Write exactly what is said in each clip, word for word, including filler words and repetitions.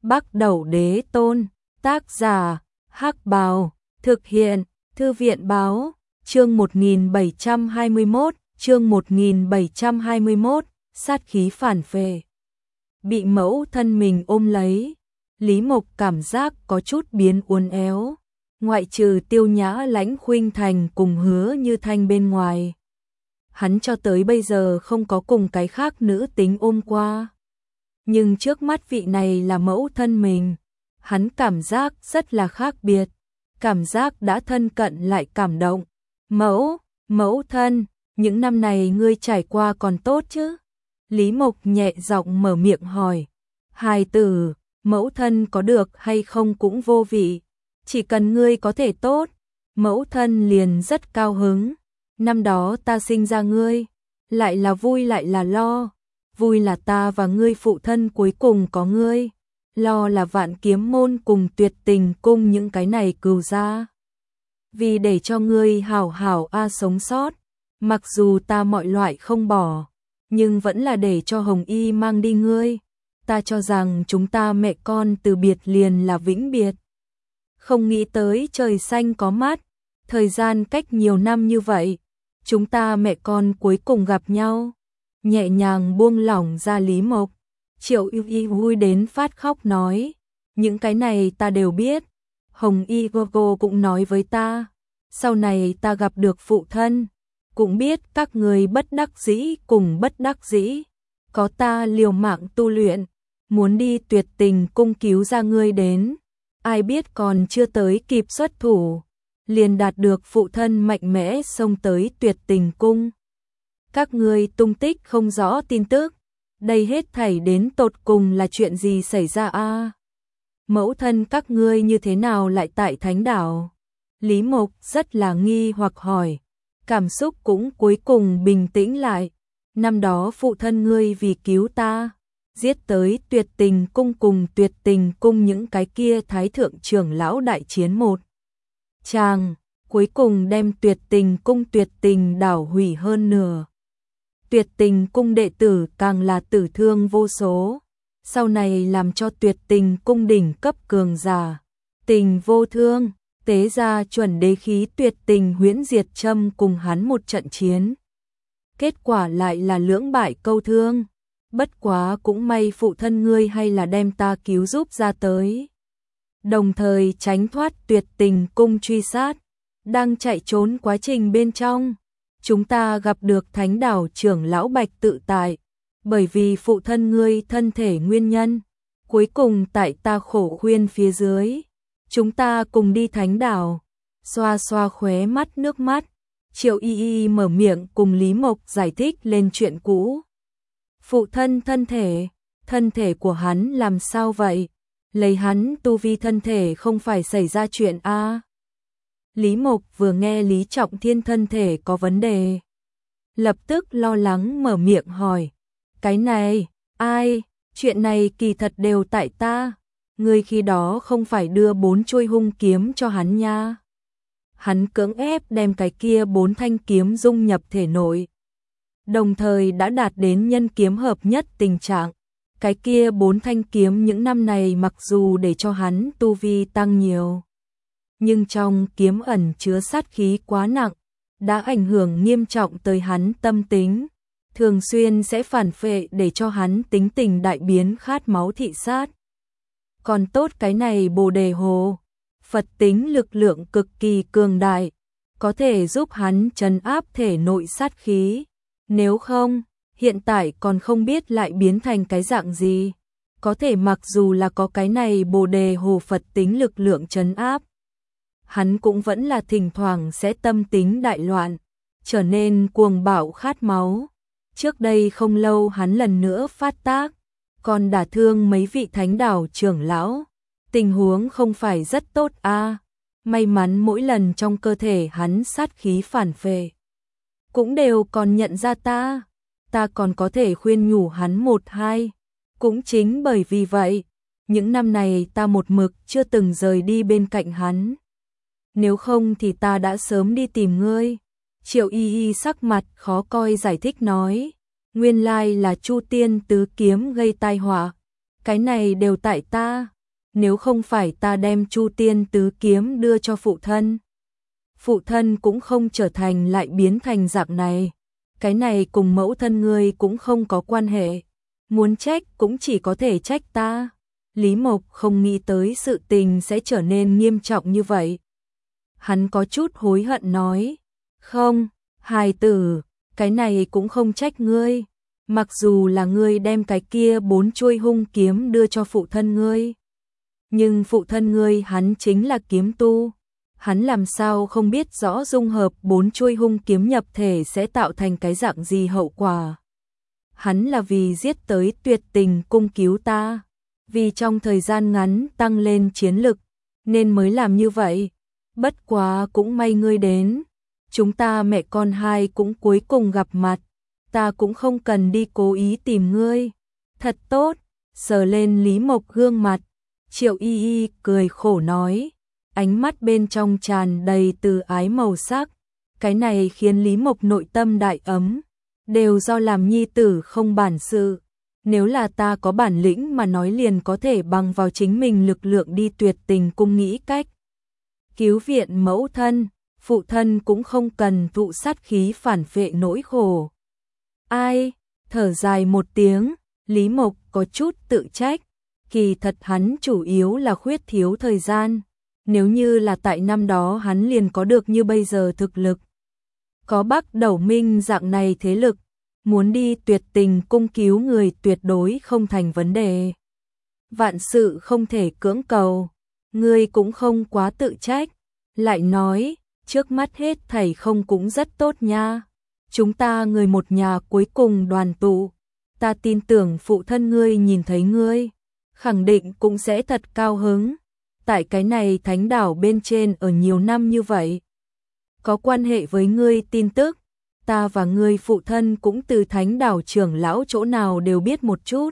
Bắc Đẩu Đế Tôn, tác giả, Hắc Bào, thực hiện, Thư viện báo, chương một nghìn bảy trăm hai mươi mốt, chương một nghìn bảy trăm hai mươi mốt, sát khí phản phệ. Bị mẫu thân mình ôm lấy, Lý Mộc cảm giác có chút biến uốn éo, ngoại trừ Tiêu Nhã Lãnh Khuynh Thành cùng Hứa Như Thanh bên ngoài. Hắn cho tới bây giờ không có cùng cái khác nữ tính ôm qua. Nhưng trước mắt vị này là mẫu thân mình, hắn cảm giác rất là khác biệt, cảm giác đã thân cận lại cảm động. Mẫu, mẫu thân, những năm này ngươi trải qua còn tốt chứ? Lý Mộc nhẹ giọng mở miệng hỏi. Hài tử, mẫu thân có được hay không cũng vô vị, chỉ cần ngươi có thể tốt, mẫu thân liền rất cao hứng. Năm đó ta sinh ra ngươi, lại là vui lại là lo. Vui là ta và ngươi phụ thân cuối cùng có ngươi, lo là Vạn Kiếm Môn cùng Tuyệt Tình Cung những cái này cừu ra. Vì để cho ngươi hảo hảo a sống sót, mặc dù ta mọi loại không bỏ, nhưng vẫn là để cho Hồng Y mang đi ngươi. Ta cho rằng chúng ta mẹ con từ biệt liền là vĩnh biệt. Không nghĩ tới trời xanh có mắt, thời gian cách nhiều năm như vậy, chúng ta mẹ con cuối cùng gặp nhau. Nhẹ nhàng buông lỏng ra Lý Mộc, Triệu Y Y vui đến phát khóc nói, những cái này ta đều biết, Hồng Y Gogo cũng nói với ta, sau này ta gặp được phụ thân, cũng biết các người bất đắc dĩ cùng bất đắc dĩ, có ta liều mạng tu luyện, muốn đi Tuyệt Tình Cung cứu ra ngươi đến, ai biết còn chưa tới kịp xuất thủ, liền đạt được phụ thân mạnh mẽ xông tới Tuyệt Tình Cung. Các ngươi tung tích không rõ tin tức, đây hết thảy đến tột cùng là chuyện gì xảy ra a? Mẫu thân các ngươi như thế nào lại tại Thánh Đảo? Lý Mộc rất là nghi hoặc hỏi, cảm xúc cũng cuối cùng bình tĩnh lại. Năm đó phụ thân ngươi vì cứu ta, giết tới Tuyệt Tình Cung cùng Tuyệt Tình Cung những cái kia thái thượng trưởng lão đại chiến một chàng, cuối cùng đem Tuyệt Tình Cung Tuyệt Tình đảo hủy hơn nửa. Tuyệt Tình Cung đệ tử càng là tử thương vô số, sau này làm cho Tuyệt Tình Cung đỉnh cấp cường giả, Tình Vô Thương, tế ra chuẩn đế khí Tuyệt Tình Huyễn Diệt Châm cùng hắn một trận chiến. Kết quả lại là lưỡng bại câu thương, bất quá cũng may phụ thân ngươi hay là đem ta cứu giúp ra tới. Đồng thời tránh thoát Tuyệt Tình Cung truy sát, đang chạy trốn quá trình bên trong. Chúng ta gặp được Thánh Đảo trưởng lão Bạch Tự Tại, bởi vì phụ thân ngươi thân thể nguyên nhân, cuối cùng tại ta khổ khuyên phía dưới, chúng ta cùng đi Thánh Đảo. Xoa xoa khóe mắt nước mắt, Triệu Y Y mở miệng cùng Lý Mộc giải thích lên chuyện cũ. Phụ thân thân thể, thân thể của hắn làm sao vậy? Lấy hắn tu vi thân thể không phải xảy ra chuyện a? Lý Mộc vừa nghe Lý Trọng Thiên thân thể có vấn đề, lập tức lo lắng mở miệng hỏi, cái này, ai, chuyện này kỳ thật đều tại ta, ngươi khi đó không phải đưa bốn chuôi hung kiếm cho hắn nha. Hắn cưỡng ép đem cái kia bốn thanh kiếm dung nhập thể nội, đồng thời đã đạt đến nhân kiếm hợp nhất tình trạng. Cái kia bốn thanh kiếm những năm này mặc dù để cho hắn tu vi tăng nhiều, nhưng trong kiếm ẩn chứa sát khí quá nặng, đã ảnh hưởng nghiêm trọng tới hắn tâm tính, thường xuyên sẽ phản phệ để cho hắn tính tình đại biến khát máu thị sát. Còn tốt cái này Bồ Đề Hồ, Phật tính lực lượng cực kỳ cường đại, có thể giúp hắn trấn áp thể nội sát khí, nếu không, hiện tại còn không biết lại biến thành cái dạng gì. Có thể mặc dù là có cái này Bồ Đề Hồ Phật tính lực lượng trấn áp, hắn cũng vẫn là thỉnh thoảng sẽ tâm tính đại loạn, trở nên cuồng bạo khát máu. Trước đây không lâu hắn lần nữa phát tác, còn đả thương mấy vị Thánh Đảo trưởng lão, tình huống không phải rất tốt a. May mắn mỗi lần trong cơ thể hắn sát khí phản phệ, cũng đều còn nhận ra ta, ta còn có thể khuyên nhủ hắn một hai. Cũng chính bởi vì vậy, những năm này ta một mực chưa từng rời đi bên cạnh hắn. Nếu không thì ta đã sớm đi tìm ngươi. Triệu Y Y sắc mặt khó coi giải thích nói, nguyên lai là Chu Tiên tứ kiếm gây tai họa, cái này đều tại ta, nếu không phải ta đem Chu Tiên Tứ Kiếm đưa cho phụ thân, phụ thân cũng không trở thành lại biến thành dạng này, cái này cùng mẫu thân ngươi cũng không có quan hệ, muốn trách cũng chỉ có thể trách ta. Lý Mộc không nghĩ tới sự tình sẽ trở nên nghiêm trọng như vậy. Hắn có chút hối hận nói, không, hài tử, cái này cũng không trách ngươi, mặc dù là ngươi đem cái kia bốn chuôi hung kiếm đưa cho phụ thân ngươi. Nhưng phụ thân ngươi hắn chính là kiếm tu, hắn làm sao không biết rõ dung hợp bốn chuôi hung kiếm nhập thể sẽ tạo thành cái dạng gì hậu quả. Hắn là vì giết tới Tuyệt Tình cung cứu ta, vì trong thời gian ngắn tăng lên chiến lực, nên mới làm như vậy. Bất quá cũng may ngươi đến, chúng ta mẹ con hai cũng cuối cùng gặp mặt, ta cũng không cần đi cố ý tìm ngươi. Thật tốt, sờ lên Lý Mộc gương mặt, Triệu Y Y cười khổ nói, ánh mắt bên trong tràn đầy từ ái màu sắc, cái này khiến Lý Mộc nội tâm đại ấm, đều do làm nhi tử không bản sự. Nếu là ta có bản lĩnh mà nói liền có thể bằng vào chính mình lực lượng đi Tuyệt Tình cung nghĩ cách cứu viện mẫu thân, phụ thân cũng không cần thụ sát khí phản vệ nỗi khổ. Ai, thở dài một tiếng, Lý Mộc có chút tự trách, kỳ thật hắn chủ yếu là khuyết thiếu thời gian, nếu như là tại năm đó hắn liền có được như bây giờ thực lực. Có Bắc Đẩu Minh dạng này thế lực, muốn đi Tuyệt Tình cung cứu người tuyệt đối không thành vấn đề. Vạn sự không thể cưỡng cầu, ngươi cũng không quá tự trách, lại nói, trước mắt hết thảy không cũng rất tốt nha. Chúng ta người một nhà cuối cùng đoàn tụ, ta tin tưởng phụ thân ngươi nhìn thấy ngươi, khẳng định cũng sẽ thật cao hứng. Tại cái này thánh đảo bên trên ở nhiều năm như vậy, có quan hệ với ngươi tin tức, ta và ngươi phụ thân cũng từ thánh đảo trưởng lão chỗ nào đều biết một chút.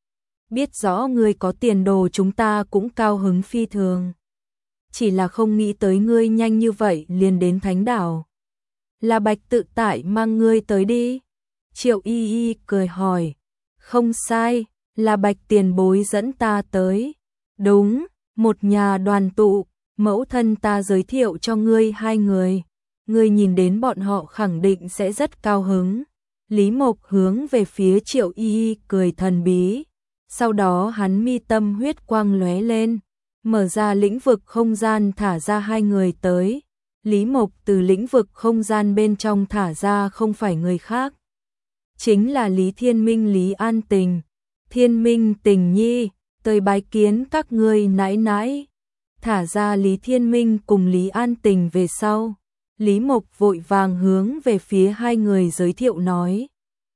Biết rõ ngươi có tiền đồ chúng ta cũng cao hứng phi thường. Chỉ là không nghĩ tới ngươi nhanh như vậy liền đến thánh đảo. Là Bạch tự tại mang ngươi tới đi. Triệu Y Y cười hỏi. Không sai, là Bạch tiền bối dẫn ta tới. Đúng, một nhà đoàn tụ, mẫu thân ta giới thiệu cho ngươi hai người. Ngươi nhìn đến bọn họ khẳng định sẽ rất cao hứng. Lý Mộc hướng về phía Triệu Y Y cười thần bí. Sau đó hắn mi tâm huyết quang lóe lên, mở ra lĩnh vực không gian thả ra hai người tới. Lý Mộc từ lĩnh vực không gian bên trong thả ra không phải người khác, chính là Lý Thiên Minh Lý An Tình. Thiên Minh Tình nhi, tới bái kiến các ngươi nãi nãi. Thả ra Lý Thiên Minh cùng Lý An Tình về sau, Lý Mộc vội vàng hướng về phía hai người giới thiệu nói.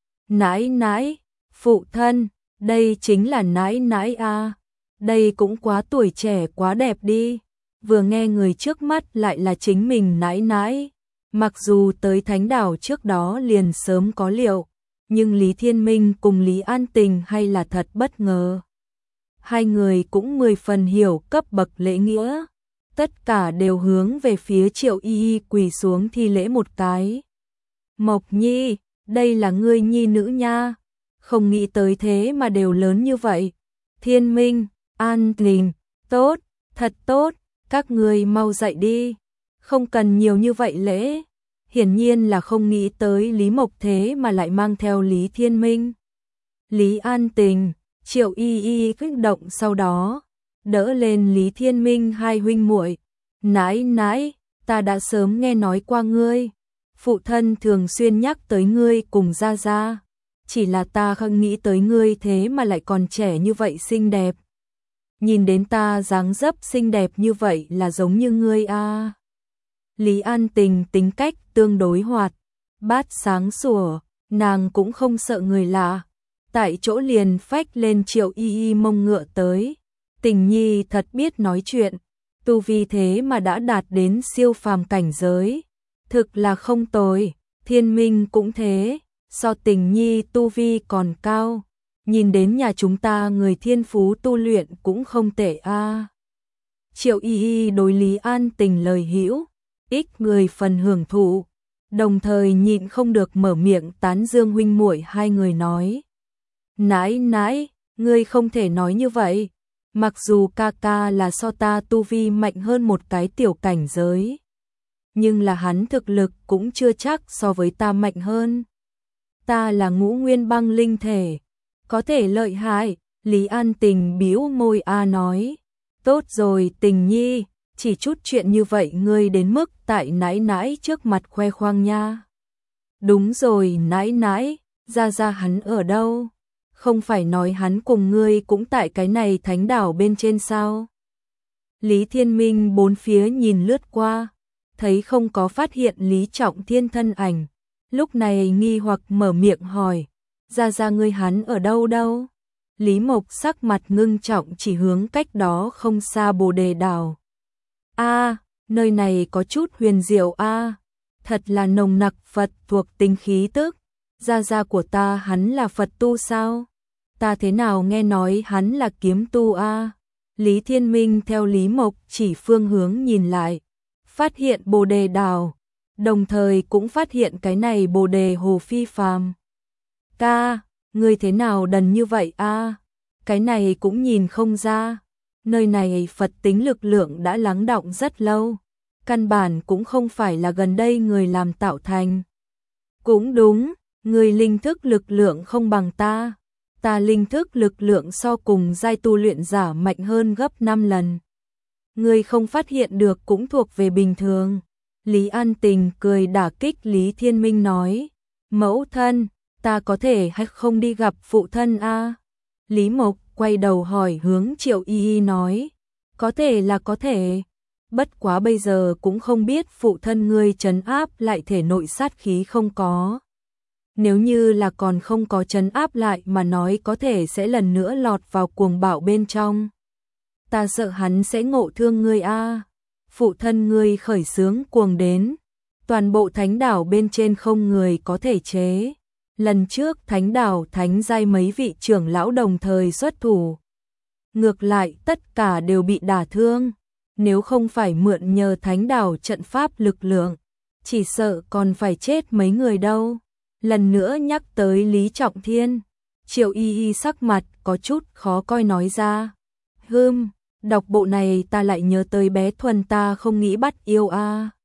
Nãi nãi, phụ thân, đây chính là nãi nãi a, đây cũng quá tuổi trẻ quá đẹp đi. Vừa nghe người trước mắt lại là chính mình nãi nãi, mặc dù tới thánh đảo trước đó liền sớm có liệu, nhưng Lý Thiên Minh cùng Lý An Tình hay là thật bất ngờ. Hai người cũng mười phần hiểu cấp bậc lễ nghĩa, tất cả đều hướng về phía Triệu Y Y quỳ xuống thi lễ một cái. Mộc nhi, đây là ngươi nhi nữ nha, không nghĩ tới thế mà đều lớn như vậy. Thiên Minh, An Tình, tốt, thật tốt, các ngươi mau dậy đi, không cần nhiều như vậy lễ. Hiển nhiên là không nghĩ tới Lý Mộc thế mà lại mang theo Lý Thiên Minh. Lý An Tình, Triệu Y Y kích động sau đó, đỡ lên Lý Thiên Minh hai huynh muội. Nãi nãi, ta đã sớm nghe nói qua ngươi, phụ thân thường xuyên nhắc tới ngươi cùng Gia Gia, chỉ là ta không nghĩ tới ngươi thế mà lại còn trẻ như vậy xinh đẹp. Nhìn đến ta dáng dấp xinh đẹp như vậy là giống như ngươi a. À. Lý An Tình tính cách tương đối hoạt, bát sáng sủa, nàng cũng không sợ người lạ. Tại chỗ liền phách lên Triệu Y Y mông ngựa tới. Tình nhi thật biết nói chuyện, tu vi thế mà đã đạt đến siêu phàm cảnh giới, thực là không tồi. Thiên Minh cũng thế, so Tình nhi tu vi còn cao. Nhìn đến nhà chúng ta người thiên phú tu luyện cũng không tệ a. À. Triệu Y Y đối Lý An Tình lời hữu ích người phần hưởng thụ, đồng thời nhịn không được mở miệng tán dương huynh muội hai người nói. Nãi nãi, Ngươi không thể nói như vậy, mặc dù ca ca là so ta tu vi mạnh hơn một cái tiểu cảnh giới, nhưng là hắn thực lực cũng chưa chắc so với ta mạnh hơn. Ta là ngũ nguyên băng linh thể, có thể lợi hại, Lý An Tình bĩu môi a nói. Tốt rồi Tình nhi, chỉ chút chuyện như vậy ngươi đến mức tại nãi nãi trước mặt khoe khoang nha. Đúng rồi nãi nãi, ra ra hắn ở đâu? Không phải nói hắn cùng ngươi cũng tại cái này thánh đảo bên trên sao? Lý Thiên Minh bốn phía nhìn lướt qua, thấy không có phát hiện Lý Trọng Thiên thân ảnh. Lúc này nghi hoặc mở miệng hỏi, ra ra ngươi hắn ở đâu đâu? Lý Mộc sắc mặt ngưng trọng chỉ hướng cách đó không xa Bồ Đề Đảo. A, nơi này có chút huyền diệu a, thật là nồng nặc Phật thuộc tính khí tức. Gia gia của ta hắn là Phật tu sao? Ta thế nào nghe nói hắn là kiếm tu a? Lý Thiên Minh theo Lý Mộc chỉ phương hướng nhìn lại, phát hiện Bồ Đề Đảo, đồng thời cũng phát hiện cái này Bồ Đề Hồ phi phàm. Ca, ngươi thế nào đần như vậy a? Cái này cũng nhìn không ra. Nơi này Phật tính lực lượng đã lắng đọng rất lâu, căn bản cũng không phải là gần đây người làm tạo thành. Cũng đúng, người linh thức lực lượng không bằng ta, ta linh thức lực lượng so cùng giai tu luyện giả mạnh hơn gấp năm lần. Người không phát hiện được cũng thuộc về bình thường. Lý An Tình cười đả kích Lý Thiên Minh nói, mẫu thân, ta có thể hay không đi gặp phụ thân a? Lý Mộc quay đầu hỏi hướng Triệu Y Y nói, có thể là có thể, bất quá bây giờ cũng không biết phụ thân ngươi trấn áp lại thể nội sát khí không có. Nếu như là còn không có trấn áp lại mà nói có thể sẽ lần nữa lọt vào cuồng bạo bên trong. Ta sợ hắn sẽ ngộ thương ngươi a. Phụ thân ngươi khởi xướng cuồng đến, toàn bộ thánh đảo bên trên không người có thể chế. Lần trước thánh đảo thánh giai mấy vị trưởng lão đồng thời xuất thủ, ngược lại tất cả đều bị đả thương. Nếu không phải mượn nhờ thánh đảo trận pháp lực lượng, chỉ sợ còn phải chết mấy người đâu. Lần nữa nhắc tới Lý Trọng Thiên, Triệu Y Y sắc mặt có chút khó coi nói ra, hừm, đọc bộ này ta lại nhớ tới bé Thuần ta không nghĩ bắt yêu a.